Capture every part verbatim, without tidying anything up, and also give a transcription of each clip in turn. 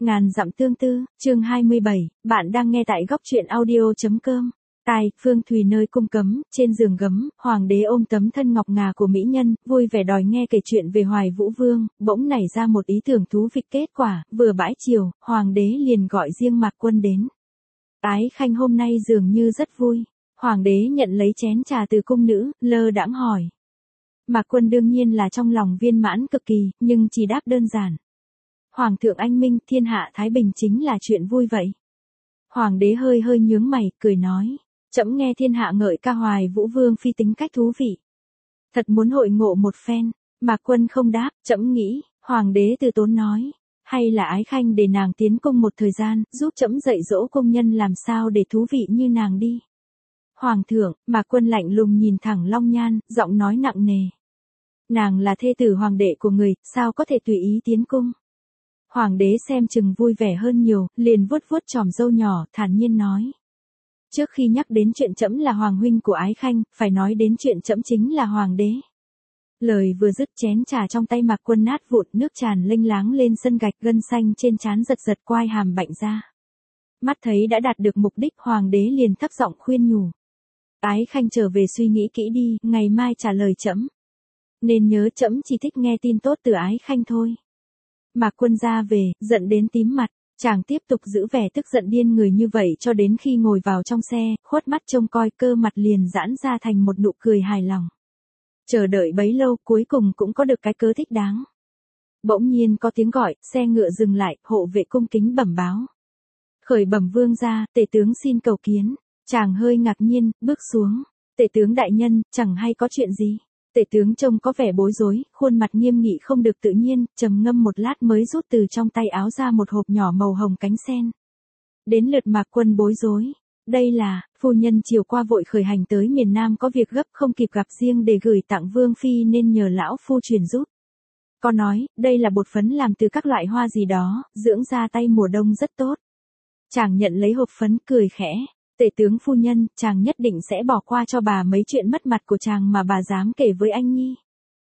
Ngàn dặm tương tư, chương hai mươi bảy, bạn đang nghe tại góc truyện audio.com. Tai, Phương Thùy nơi cung cấm, trên giường gấm, hoàng đế ôm tấm thân ngọc ngà của mỹ nhân, vui vẻ đòi nghe kể chuyện về Hoài Vũ Vương, bỗng nảy ra một ý tưởng thú vị. Kết quả, vừa bãi chiều, hoàng đế liền gọi riêng Mạc Quân đến. Ái Khanh hôm nay dường như rất vui. Hoàng đế nhận lấy chén trà từ cung nữ, lơ đãng hỏi. Mạc Quân đương nhiên là trong lòng viên mãn cực kỳ, nhưng chỉ đáp đơn giản. Hoàng thượng anh minh, thiên hạ thái bình chính là chuyện vui vậy. Hoàng đế hơi hơi nhướng mày, cười nói. Trẫm nghe thiên hạ ngợi ca Hoài Vũ Vương phi tính cách thú vị. Thật muốn hội ngộ một phen. Mạc Quân không đáp, trẫm nghĩ. Hoàng đế từ tốn nói. Hay là Ái Khanh để nàng tiến cung một thời gian, giúp trẫm dạy dỗ công nhân làm sao để thú vị như nàng đi. Hoàng thượng, Mạc Quân lạnh lùng nhìn thẳng Long Nhan, giọng nói nặng nề. Nàng là thê tử hoàng đệ của người, sao có thể tùy ý tiến cung. Hoàng đế xem chừng vui vẻ hơn nhiều, liền vuốt vuốt chòm râu nhỏ, thản nhiên nói. Trước khi nhắc đến chuyện trẫm là hoàng huynh của Ái Khanh, phải nói đến chuyện trẫm chính là hoàng đế. Lời vừa dứt chén trà trong tay Mạc Quân nát vụn, nước tràn lênh láng lên sân gạch, gân xanh trên trán giật giật, quai hàm bạnh ra. Mắt thấy đã đạt được mục đích, hoàng đế liền thấp giọng khuyên nhủ. Ái Khanh trở về suy nghĩ kỹ đi, ngày mai trả lời trẫm. Nên nhớ trẫm chỉ thích nghe tin tốt từ Ái Khanh thôi. Mạc Quân ra về, giận đến tím mặt, chàng tiếp tục giữ vẻ tức giận điên người như vậy cho đến khi ngồi vào trong xe, khuất mắt trông coi, cơ mặt liền giãn ra thành một nụ cười hài lòng. Chờ đợi bấy lâu, cuối cùng cũng có được cái cớ thích đáng. Bỗng nhiên có tiếng gọi, xe ngựa dừng lại, hộ vệ cung kính bẩm báo. Khởi bẩm vương gia, tể tướng xin cầu kiến. Chàng hơi ngạc nhiên, bước xuống. Tể tướng đại nhân, chẳng hay có chuyện gì. Tể tướng trông có vẻ bối rối, khuôn mặt nghiêm nghị không được tự nhiên, trầm ngâm một lát mới rút từ trong tay áo ra một hộp nhỏ màu hồng cánh sen. Đến lượt Mạc Quân bối rối. Đây là, phu nhân chiều qua vội khởi hành tới miền Nam có việc gấp không kịp gặp riêng để gửi tặng Vương Phi nên nhờ lão phu truyền giúp. Có nói, đây là bột phấn làm từ các loại hoa gì đó, dưỡng da tay mùa đông rất tốt. Chàng nhận lấy hộp phấn cười khẽ. Tể tướng phu nhân, chàng nhất định sẽ bỏ qua cho bà mấy chuyện mất mặt của chàng mà bà dám kể với anh nhi.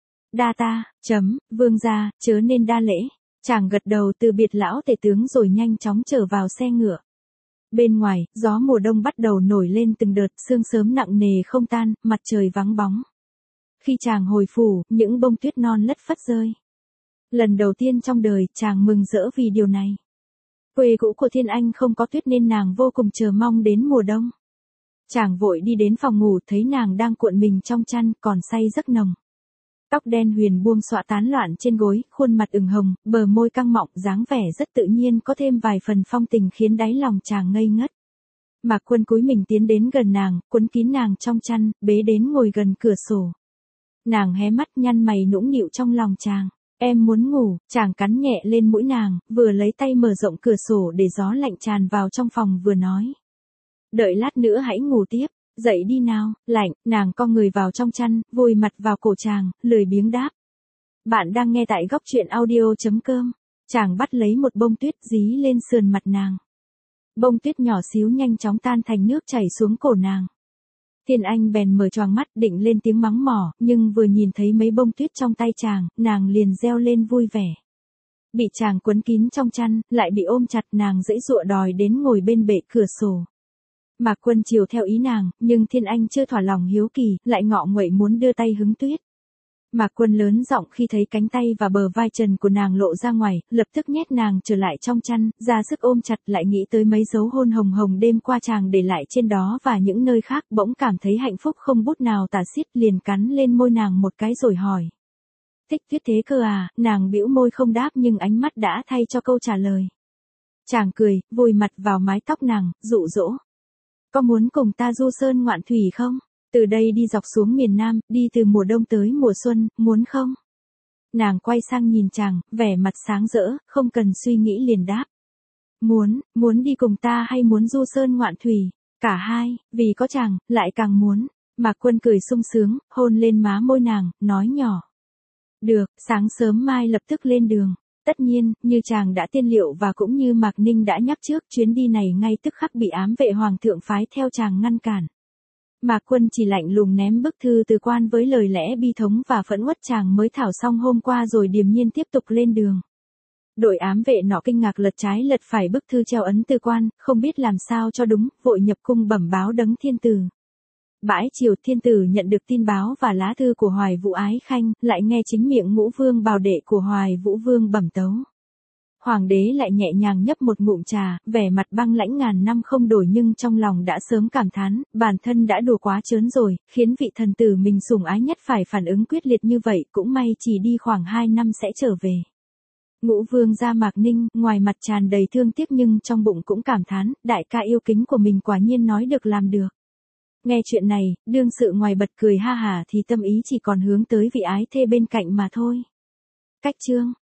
Đa ta, chấm, vương gia, chớ nên đa lễ. Chàng gật đầu từ biệt lão tể tướng rồi nhanh chóng trở vào xe ngựa. Bên ngoài, gió mùa đông bắt đầu nổi lên từng đợt, sương sớm nặng nề không tan, mặt trời vắng bóng. Khi chàng hồi phủ, những bông tuyết non lất phất rơi. Lần đầu tiên trong đời, chàng mừng rỡ vì điều này. Quê cũ của Thiên Anh không có tuyết nên nàng vô cùng chờ mong đến mùa đông. Chàng vội đi đến phòng ngủ thấy nàng đang cuộn mình trong chăn còn say giấc nồng. Tóc đen huyền buông xõa tán loạn trên gối, khuôn mặt ửng hồng, bờ môi căng mọng, dáng vẻ rất tự nhiên có thêm vài phần phong tình khiến đáy lòng chàng ngây ngất. Mạc Quân cúi mình tiến đến gần nàng, quấn kín nàng trong chăn, bế đến ngồi gần cửa sổ. Nàng hé mắt nhăn mày nũng nịu trong lòng chàng. Em muốn ngủ, chàng cắn nhẹ lên mũi nàng, vừa lấy tay mở rộng cửa sổ để gió lạnh tràn vào trong phòng vừa nói. Đợi lát nữa hãy ngủ tiếp, dậy đi nào, lạnh, nàng co người vào trong chăn, vùi mặt vào cổ chàng, lười biếng đáp. Bạn đang nghe tại góc truyện audio.com, chàng bắt lấy một bông tuyết dí lên sườn mặt nàng. Bông tuyết nhỏ xíu nhanh chóng tan thành nước chảy xuống cổ nàng. Thiên Anh bèn mở choàng mắt định lên tiếng mắng mỏ, nhưng vừa nhìn thấy mấy bông tuyết trong tay chàng, nàng liền reo lên vui vẻ. Bị chàng quấn kín trong chăn, lại bị ôm chặt, nàng dãy dụa đòi đến ngồi bên bệ cửa sổ. Mạc Quân chiều theo ý nàng, nhưng Thiên Anh chưa thỏa lòng hiếu kỳ, lại ngọ nguậy muốn đưa tay hứng tuyết. Mạc Quân lớn giọng khi thấy cánh tay và bờ vai trần của nàng lộ ra ngoài, lập tức nhét nàng trở lại trong chăn, ra sức ôm chặt, lại nghĩ tới mấy dấu hôn hồng hồng đêm qua chàng để lại trên đó và những nơi khác, bỗng cảm thấy hạnh phúc không bút nào tả xiết, liền cắn lên môi nàng một cái rồi hỏi. Thích tuyết thế cơ à, nàng bĩu môi không đáp nhưng ánh mắt đã thay cho câu trả lời. Chàng cười, vùi mặt vào mái tóc nàng, dụ dỗ. Có muốn cùng ta du sơn ngoạn thủy không? Từ đây đi dọc xuống miền Nam, đi từ mùa đông tới mùa xuân, muốn không? Nàng quay sang nhìn chàng, vẻ mặt sáng rỡ, không cần suy nghĩ liền đáp. Muốn, muốn đi cùng ta hay muốn du sơn ngoạn thủy? Cả hai, vì có chàng, lại càng muốn. Mạc Quân cười sung sướng, hôn lên má môi nàng, nói nhỏ. Được, sáng sớm mai lập tức lên đường. Tất nhiên, như chàng đã tiên liệu và cũng như Mạc Ninh đã nhắc trước, chuyến đi này ngay tức khắc bị ám vệ hoàng thượng phái theo chàng ngăn cản. Mạc Quân chỉ lạnh lùng ném bức thư từ quan với lời lẽ bi thống và phẫn uất chàng mới thảo xong hôm qua rồi điềm nhiên tiếp tục lên đường. Đội ám vệ nọ kinh ngạc lật trái lật phải bức thư treo ấn từ quan, không biết làm sao cho đúng, vội nhập cung bẩm báo đấng thiên tử. Bãi chiều thiên tử nhận được tin báo và lá thư của Hoài Vũ Ái Khanh, lại nghe chính miệng Ngũ Vương Bào Đệ của Hoài Vũ Vương bẩm tấu. Hoàng đế lại nhẹ nhàng nhấp một ngụm trà, vẻ mặt băng lãnh ngàn năm không đổi nhưng trong lòng đã sớm cảm thán, bản thân đã đùa quá trớn rồi, khiến vị thần tử mình sủng ái nhất phải phản ứng quyết liệt như vậy, cũng may chỉ đi khoảng hai năm sẽ trở về. Ngũ Vương ra Mạc Ninh, ngoài mặt tràn đầy thương tiếc nhưng trong bụng cũng cảm thán, đại ca yêu kính của mình quả nhiên nói được làm được. Nghe chuyện này, đương sự ngoài bật cười ha hả thì tâm ý chỉ còn hướng tới vị ái thê bên cạnh mà thôi. Cách chương